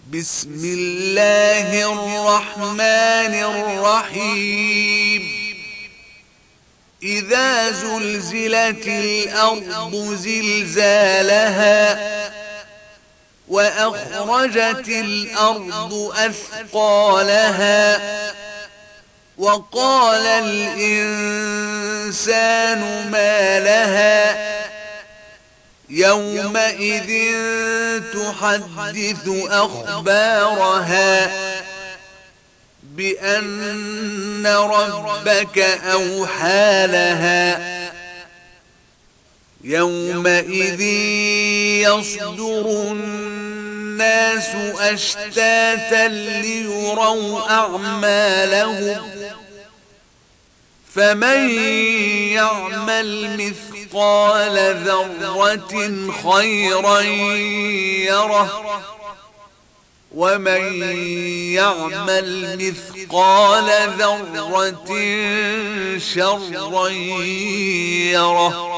بسم الله الرحمن الرحيم إذا زلزلت الأرض زلزالها وأخرجت الأرض أثقالها وقال الإنسان ما لها يومئذ تحدث أخبارها بأن ربك أوحى لها يومئذ يصدر الناس أشتاتا ليروا أعمالهم فمن يعمل مثقال ذرة خيرا يره ومن يعمل مثقال ذرة شرا يره